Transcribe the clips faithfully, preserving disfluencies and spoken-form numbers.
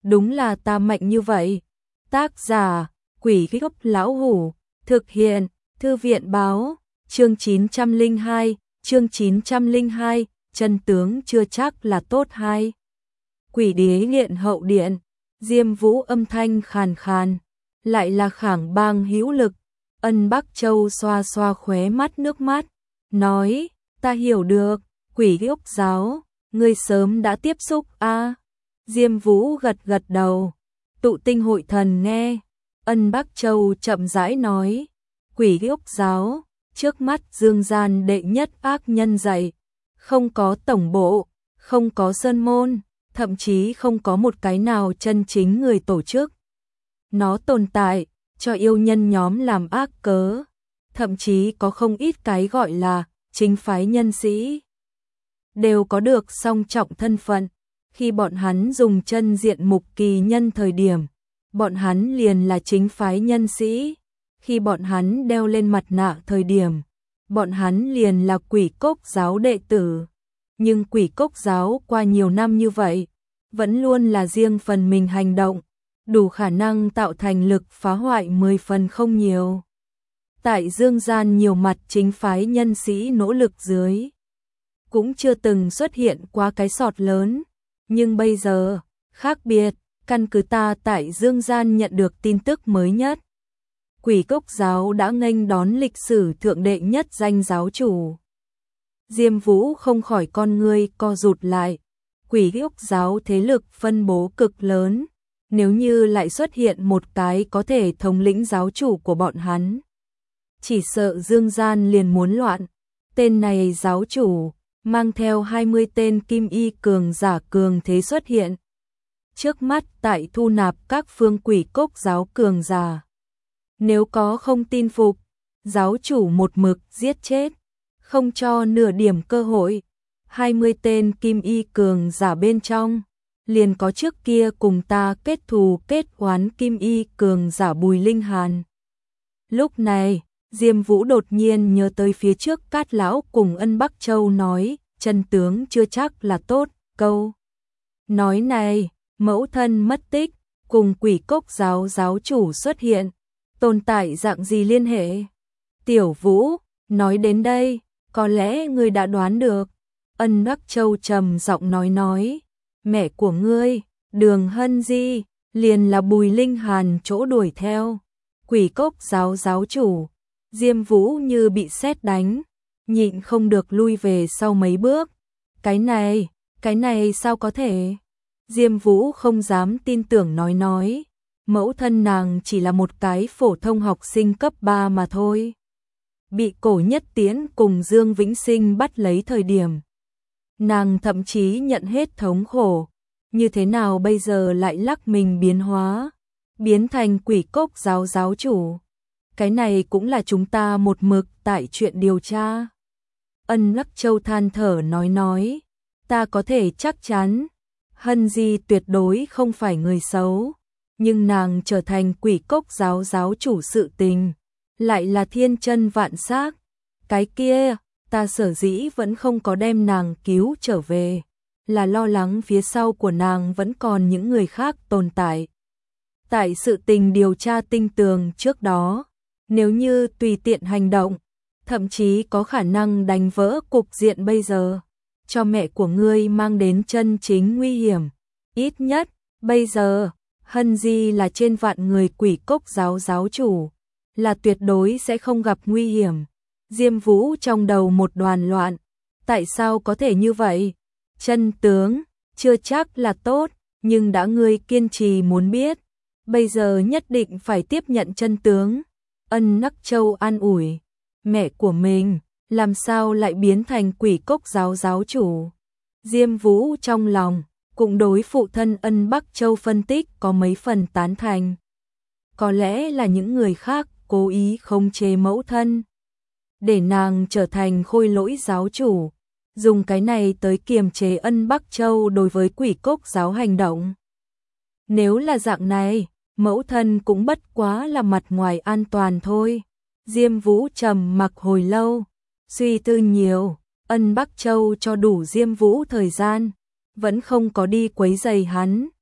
đúng là ta mạnh như vậy. Tác giả, Quỷ Gốc Lão Hủ, thực hiện, Thư viện báo, chương chín trăm lẻ hai, chương chín trăm lẻ hai, chân tướng chưa chắc là tốt hay. Quỷ đế điện hậu điện, Diêm Vũ âm thanh khàn khàn, lại là khảng bang hữu lực. Ân Bắc Châu xoa xoa khóe mắt nước mắt, nói, ta hiểu được, Quỷ Gốc giáo, ngươi sớm đã tiếp xúc a. À? Diêm Vũ gật gật đầu, tụ tinh hội thần nghe. Ân Bắc Châu chậm rãi nói, Quỷ Gốc giáo, trước mắt dương gian đệ nhất ác nhân dạy, không có tổng bộ, không có sơn môn, thậm chí không có một cái nào chân chính người tổ chức. Nó tồn tại, cho yêu nhân nhóm làm ác cớ, thậm chí có không ít cái gọi là chính phái nhân sĩ. Đều có được song trọng thân phận, khi bọn hắn dùng chân diện mục kỳ nhân thời điểm, bọn hắn liền là chính phái nhân sĩ, khi bọn hắn đeo lên mặt nạ thời điểm, bọn hắn liền là Quỷ Cốc giáo đệ tử. Nhưng Quỷ Cốc giáo qua nhiều năm như vậy, vẫn luôn là riêng phần mình hành động, đủ khả năng tạo thành lực phá hoại mười phần không nhiều. Tại dương gian nhiều mặt chính phái nhân sĩ nỗ lực dưới, cũng chưa từng xuất hiện qua cái sọt lớn, nhưng bây giờ, khác biệt, căn cứ ta tại dương gian nhận được tin tức mới nhất. Quỷ Cốc giáo đã nghênh đón lịch sử thượng đệ nhất danh giáo chủ. Diêm Vũ không khỏi con ngươi co rụt lại, Quỷ Cốc giáo thế lực phân bố cực lớn, nếu như lại xuất hiện một cái có thể thống lĩnh giáo chủ của bọn hắn, chỉ sợ dương gian liền muốn loạn. Tên này giáo chủ mang theo hai mươi tên kim y cường giả cường thế xuất hiện. Trước mắt tại thu nạp các phương Quỷ Cốc giáo cường giả. Nếu có không tin phục, giáo chủ một mực giết chết, không cho nửa điểm cơ hội. hai mươi tên kim y cường giả bên trong, liền có trước kia cùng ta kết thù kết oán kim y cường giả Bùi Linh Hàn. Lúc này, Diêm Vũ đột nhiên nhớ tới phía trước Cát lão cùng Ân Bắc Châu nói, chân tướng chưa chắc là tốt, câu nói này, mẫu thân mất tích, cùng Quỷ Cốc giáo giáo chủ xuất hiện, tồn tại dạng gì liên hệ? Tiểu Vũ, nói đến đây, có lẽ ngươi đã đoán được. Ân Bắc Châu trầm giọng nói nói, mẹ của ngươi, Đường Hân Di, liền là Bùi Linh Hàn chỗ đuổi theo. Quỷ Cốc giáo giáo chủ, Diêm Vũ như bị sét đánh, nhịn không được lui về sau mấy bước. Cái này, cái này sao có thể? Diêm Vũ không dám tin tưởng nói nói, mẫu thân nàng chỉ là một cái phổ thông học sinh cấp ba mà thôi. Bị Cổ Nhất Tiễn cùng Dương Vĩnh Sinh bắt lấy thời điểm, nàng thậm chí nhận hết thống khổ, như thế nào bây giờ lại lắc mình biến hóa, biến thành Quỷ Cốc giáo giáo chủ. Cái này cũng là chúng ta một mực tại chuyện điều tra. Ân Lắc Châu than thở nói nói, ta có thể chắc chắn, Hân Di tuyệt đối không phải người xấu, nhưng nàng trở thành Quỷ Cốc giáo giáo chủ sự tình, lại là thiên chân vạn xác. Cái kia, ta sở dĩ vẫn không có đem nàng cứu trở về, là lo lắng phía sau của nàng vẫn còn những người khác tồn tại. Tại sự tình điều tra tinh tường trước đó, nếu như tùy tiện hành động, thậm chí có khả năng đánh vỡ cục diện bây giờ, cho mẹ của ngươi mang đến chân chính nguy hiểm. Ít nhất, bây giờ, Hân Di là trên vạn người Quỷ Cốc giáo giáo chủ, là tuyệt đối sẽ không gặp nguy hiểm. Diêm Vũ trong đầu một đoàn loạn, tại sao có thể như vậy? Chân tướng, chưa chắc là tốt, nhưng đã ngươi kiên trì muốn biết, bây giờ nhất định phải tiếp nhận chân tướng. Ân Nắc Châu an ủi, mẹ của mình, làm sao lại biến thành Quỷ Cốc giáo giáo chủ? Diêm Vũ trong lòng, cũng đối phụ thân Ân Bắc Châu phân tích có mấy phần tán thành. Có lẽ là những người khác cố ý khống chế mẫu thân, để nàng trở thành khôi lỗi giáo chủ, dùng cái này tới kiềm chế Ân Bắc Châu đối với Quỷ Cốc giáo hành động. Nếu là dạng này, mẫu thân cũng bất quá là mặt ngoài an toàn thôi. Diêm Vũ trầm mặc hồi lâu, suy tư nhiều, Ân Bắc Châu cho đủ Diêm Vũ thời gian, vẫn không có đi quấy rầy hắn.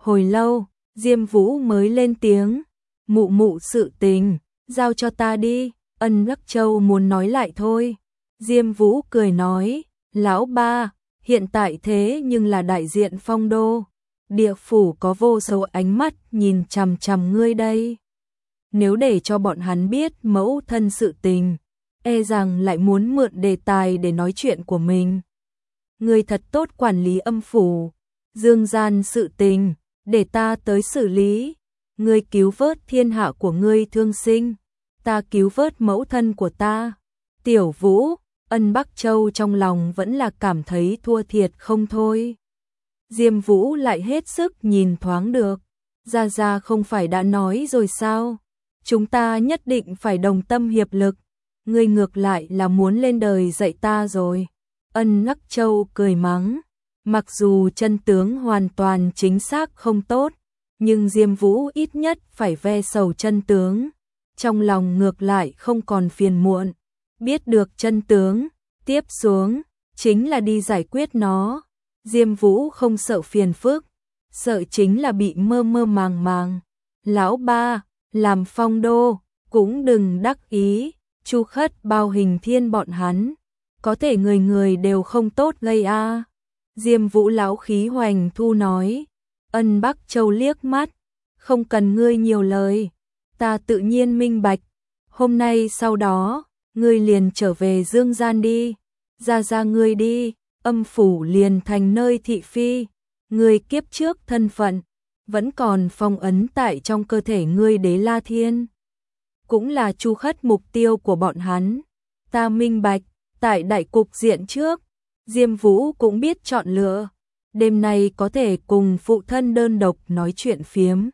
Hồi lâu, Diêm Vũ mới lên tiếng, mụ mụ sự tình, giao cho ta đi. Ân Đắc Châu muốn nói lại thôi. Diêm Vũ cười nói, lão ba, hiện tại thế nhưng là đại diện Phong Đô. Địa phủ có vô số ánh mắt nhìn chằm chằm ngươi đây. Nếu để cho bọn hắn biết mẫu thân sự tình, e rằng lại muốn mượn đề tài để nói chuyện của mình. Ngươi thật tốt quản lý âm phủ, dương gian sự tình, để ta tới xử lý. Ngươi cứu vớt thiên hạ của ngươi thương sinh, ta cứu vớt mẫu thân của ta. Tiểu Vũ, Ân Bắc Châu trong lòng vẫn là cảm thấy thua thiệt không thôi. Diêm Vũ lại hết sức nhìn thoáng được. Gia Gia không phải đã nói rồi sao? Chúng ta nhất định phải đồng tâm hiệp lực. Ngươi ngược lại là muốn lên đời dạy ta rồi. Ân Đắc Châu cười mắng. Mặc dù chân tướng hoàn toàn chính xác không tốt, nhưng Diêm Vũ ít nhất phải ve sầu chân tướng. Trong lòng ngược lại không còn phiền muộn. Biết được chân tướng, tiếp xuống, chính là đi giải quyết nó. Diêm Vũ không sợ phiền phức, sợ chính là bị mơ mơ màng màng. Lão ba, làm Phong Đô, cũng đừng đắc ý, Chu Khất Bao Hình Thiên bọn hắn. Có thể người người đều không tốt gây a. À. Diêm Vũ lão khí hoành thu nói. Ân Bắc Châu liếc mắt, không cần ngươi nhiều lời, ta tự nhiên minh bạch. Hôm nay sau đó, ngươi liền trở về dương gian đi. Ra ra ngươi đi, âm phủ liền thành nơi thị phi. Ngươi kiếp trước thân phận vẫn còn phong ấn tại trong cơ thể ngươi Đế La Thiên. Cũng là Chu Khất mục tiêu của bọn hắn. Ta minh bạch, tại đại cục diện trước, Diêm Vũ cũng biết chọn lựa. Đêm nay có thể cùng phụ thân đơn độc nói chuyện phiếm.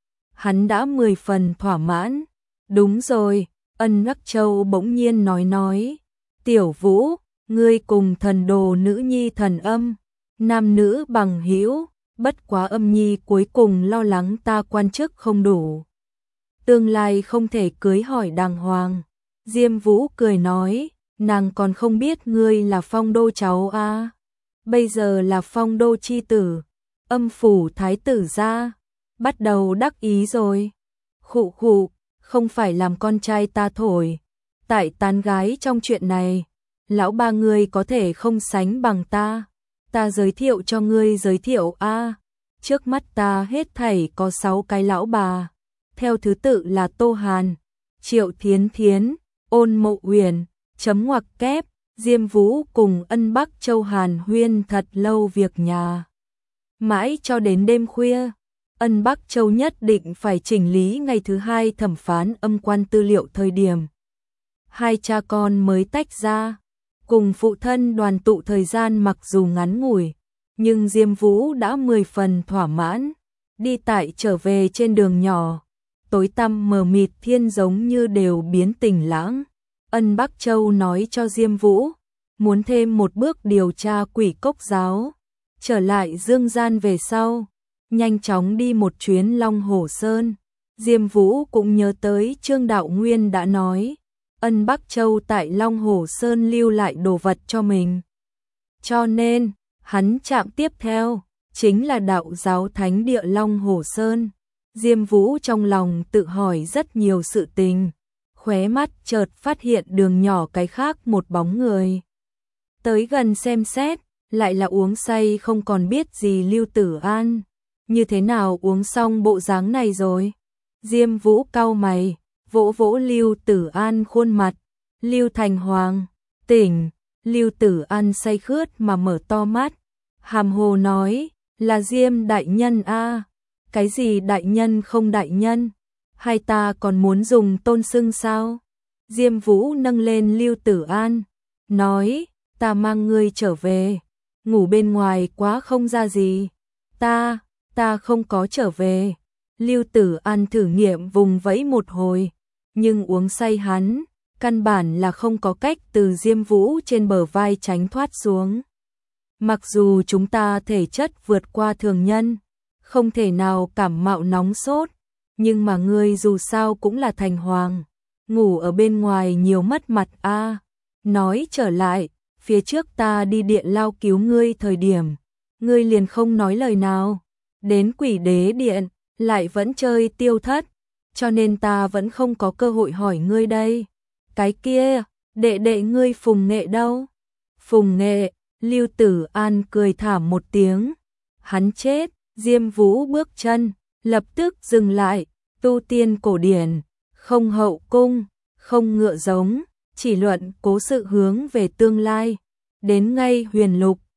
Hắn đã mười phần thỏa mãn. Đúng rồi, Ân Đắc Châu bỗng nhiên nói nói. Tiểu Vũ, ngươi cùng thần đồ nữ nhi thần âm, nam nữ bằng hữu, bất quá âm nhi cuối cùng lo lắng ta quan chức không đủ. Tương lai không thể cưới hỏi đàng hoàng. Diêm Vũ cười nói, nàng còn không biết ngươi là Phong Đô cháu a. À. Bây giờ là Phong Đô chi tử, âm phủ thái tử gia, bắt đầu đắc ý rồi. Khụ khụ, không phải làm con trai ta thổi. Tại tán gái trong chuyện này, lão ba ngươi có thể không sánh bằng ta. Ta giới thiệu cho ngươi giới thiệu a. À. Trước mắt ta hết thảy có sáu cái lão bà, theo thứ tự là Tô Hàn, Triệu Thiến Thiến, Ôn Mộ Uyển, chấm ngoặc kép. Diêm Vũ cùng Ân Bắc Châu hàn huyên thật lâu việc nhà. Mãi cho đến đêm khuya, Ân Bắc Châu nhất định phải chỉnh lý ngày thứ hai thẩm phán âm quan tư liệu thời điểm. Hai cha con mới tách ra, cùng phụ thân đoàn tụ thời gian mặc dù ngắn ngủi, nhưng Diêm Vũ đã mười phần thỏa mãn. Đi tại trở về trên đường nhỏ, tối tăm mờ mịt thiên giống như đều biến tình lãng. Ân Bắc Châu nói cho Diêm Vũ, muốn thêm một bước điều tra Quỷ Cốc giáo. Trở lại dương gian về sau, nhanh chóng đi một chuyến Long Hổ Sơn. Diêm Vũ cũng nhớ tới Trương Đạo Nguyên đã nói, Ân Bắc Châu tại Long Hổ Sơn lưu lại đồ vật cho mình. Cho nên, hắn chạm tiếp theo, chính là đạo giáo thánh địa Long Hổ Sơn. Diêm Vũ trong lòng tự hỏi rất nhiều sự tình. Khóe mắt chợt phát hiện đường nhỏ cái khác một bóng người. Tới gần xem xét, lại là uống say không còn biết gì Lưu Tử An. Như thế nào uống xong bộ dáng này rồi? Diêm Vũ cau mày, vỗ vỗ Lưu Tử An khuôn mặt. Lưu Thành Hoàng, tỉnh. Lưu Tử An say khướt mà mở to mắt. Hàm hồ nói, là Diêm đại nhân a. Cái gì đại nhân không đại nhân? Hay ta còn muốn dùng tôn xưng sao? Diêm Vũ nâng lên Lưu Tử An, nói, ta mang ngươi trở về, ngủ bên ngoài quá không ra gì. Ta, ta không có trở về. Lưu Tử An thử nghiệm vùng vẫy một hồi, nhưng uống say hắn, căn bản là không có cách từ Diêm Vũ trên bờ vai tránh thoát xuống. Mặc dù chúng ta thể chất vượt qua thường nhân, không thể nào cảm mạo nóng sốt, nhưng mà ngươi dù sao cũng là thành hoàng, ngủ ở bên ngoài nhiều mất mặt a. À. Nói trở lại, phía trước ta đi điện lao cứu ngươi thời điểm, ngươi liền không nói lời nào. đến quỷ đế điện, lại vẫn chơi tiêu thất, cho nên ta vẫn không có cơ hội hỏi ngươi đây. Cái kia, đệ đệ ngươi Phùng Nghệ đâu? Phùng Nghệ, Lưu Tử An cười thảm một tiếng. Hắn chết, Diêm Vũ bước chân, lập tức dừng lại, tu tiên cổ điển, không hậu cung, không ngựa giống, chỉ luận cố sự hướng về tương lai. Đến ngay huyền lục,